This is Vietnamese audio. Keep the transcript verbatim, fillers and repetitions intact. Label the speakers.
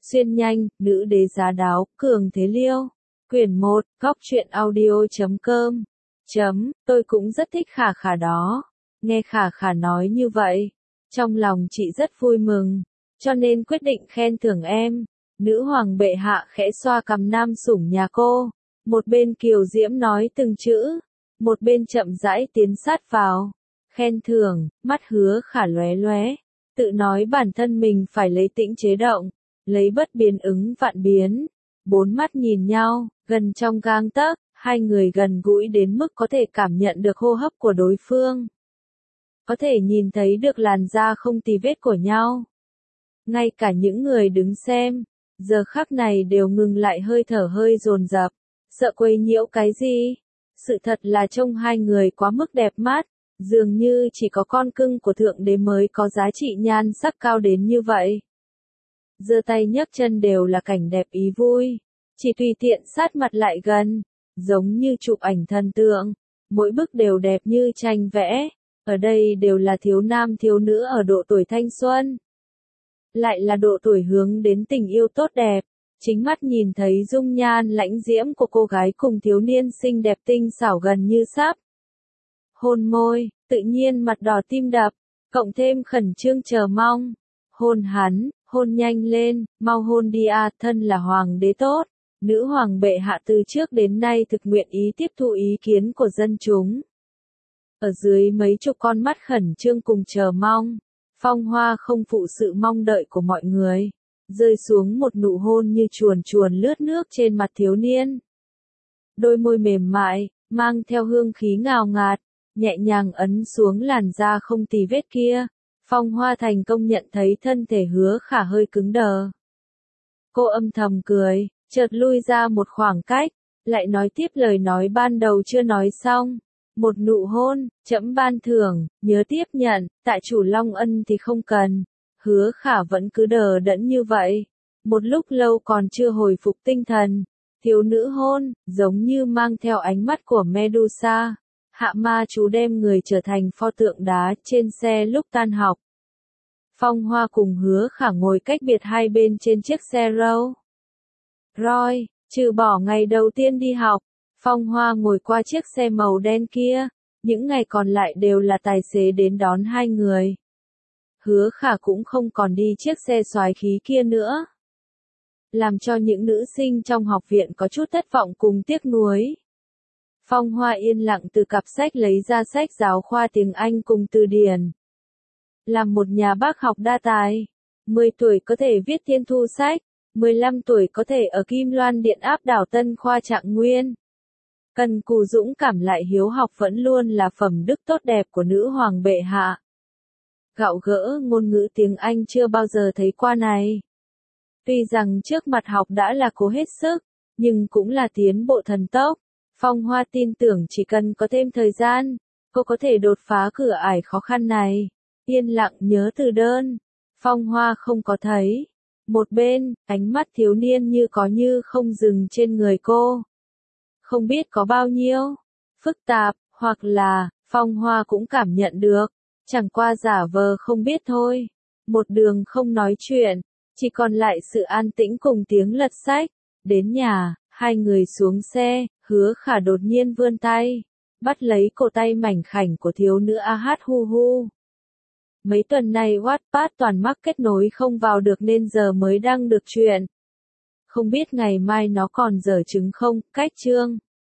Speaker 1: Xuyên nhanh, nữ đế giá đáo, cường thế liêu. Quyển một, góc truyện audio chấm com. Chấm, tôi cũng rất thích Khả Khả đó. Nghe Khả Khả nói như vậy, trong lòng chị rất vui mừng, cho nên quyết định khen thưởng em. Nữ hoàng bệ hạ khẽ xoa cằm nam sủng nhà cô, một bên kiều diễm nói từng chữ, một bên chậm rãi tiến sát vào. Khen thưởng, mắt Hứa Khả lóe lóe, tự nói bản thân mình phải lấy tĩnh chế động, lấy bất biến ứng vạn biến. Bốn mắt nhìn nhau, gần trong gang tấc, hai người gần gũi đến mức có thể cảm nhận được hô hấp của đối phương. Có thể nhìn thấy được làn da không tì vết của nhau. Ngay cả những người đứng xem, giờ khắc này đều ngừng lại hơi thở hơi dồn dập, sợ quấy nhiễu cái gì. Sự thật là trông hai người quá mức đẹp mắt, dường như chỉ có con cưng của thượng đế mới có giá trị nhan sắc cao đến như vậy. Giơ tay nhấc chân đều là cảnh đẹp ý vui, chỉ tùy tiện sát mặt lại gần, giống như chụp ảnh thần tượng, mỗi bức đều đẹp như tranh vẽ, ở đây đều là thiếu nam thiếu nữ ở độ tuổi thanh xuân. Lại là độ tuổi hướng đến tình yêu tốt đẹp, chính mắt nhìn thấy dung nhan lãnh diễm của cô gái cùng thiếu niên xinh đẹp tinh xảo gần như sắp. Hôn môi, tự nhiên mặt đỏ tim đập, cộng thêm khẩn trương chờ mong. Hôn hắn, hôn nhanh lên, mau hôn đi à, thân là hoàng đế tốt. Nữ hoàng bệ hạ từ trước đến nay thực nguyện ý tiếp thu ý kiến của dân chúng. Ở dưới mấy chục con mắt khẩn trương cùng chờ mong, phong hoa không phụ sự mong đợi của mọi người, rơi xuống một nụ hôn như chuồn chuồn lướt nước trên mặt thiếu niên. Đôi môi mềm mại, mang theo hương khí ngào ngạt, nhẹ nhàng ấn xuống làn da không tì vết kia. Phong Hoa thành công nhận thấy thân thể Hứa Khả hơi cứng đờ. Cô âm thầm cười, chợt lui ra một khoảng cách, lại nói tiếp lời nói ban đầu chưa nói xong. Một nụ hôn, trẫm ban thưởng, nhớ tiếp nhận, tại chủ Long Ân thì không cần. Hứa Khả vẫn cứ đờ đẫn như vậy. Một lúc lâu còn chưa hồi phục tinh thần. Thiếu nữ hôn, giống như mang theo ánh mắt của Medusa. Hạ ma chú đem người trở thành pho tượng đá trên xe lúc tan học. Phong Hoa cùng Hứa Khả ngồi cách biệt hai bên trên chiếc xe Rolls Royce, trừ bỏ ngày đầu tiên đi học, Phong Hoa ngồi qua chiếc xe màu đen kia, những ngày còn lại đều là tài xế đến đón hai người. Hứa Khả cũng không còn đi chiếc xe xoái khí kia nữa, làm cho những nữ sinh trong học viện có chút thất vọng cùng tiếc nuối. Phong Hoa yên lặng từ cặp sách lấy ra sách giáo khoa tiếng Anh cùng từ điển. Làm một nhà bác học đa tài, mười tuổi có thể viết thiên thu sách, mười lăm tuổi có thể ở Kim Loan Điện áp đảo Tân Khoa Trạng Nguyên. Cần cù dũng cảm lại hiếu học vẫn luôn là phẩm đức tốt đẹp của nữ hoàng bệ hạ. Gạo gỡ ngôn ngữ tiếng Anh chưa bao giờ thấy qua này. Tuy rằng trước mặt học đã là cố hết sức, nhưng cũng là tiến bộ thần tốc. Phong Hoa tin tưởng chỉ cần có thêm thời gian, cô có thể đột phá cửa ải khó khăn này. Yên lặng nhớ từ đơn. Phong Hoa không có thấy. Một bên, ánh mắt thiếu niên như có như không dừng trên người cô. Không biết có bao nhiêu phức tạp, hoặc là, Phong Hoa cũng cảm nhận được. Chẳng qua giả vờ không biết thôi. Một đường không nói chuyện, chỉ còn lại sự an tĩnh cùng tiếng lật sách. Đến nhà, hai người xuống xe, Hứa Khả đột nhiên vươn tay, bắt lấy cổ tay mảnh khảnh của thiếu nữ a hát hu hu. Mấy tuần này Wattpad toàn mắc kết nối không vào được nên giờ mới đăng được chuyện. Không biết ngày mai nó còn dở trứng không, cách chương.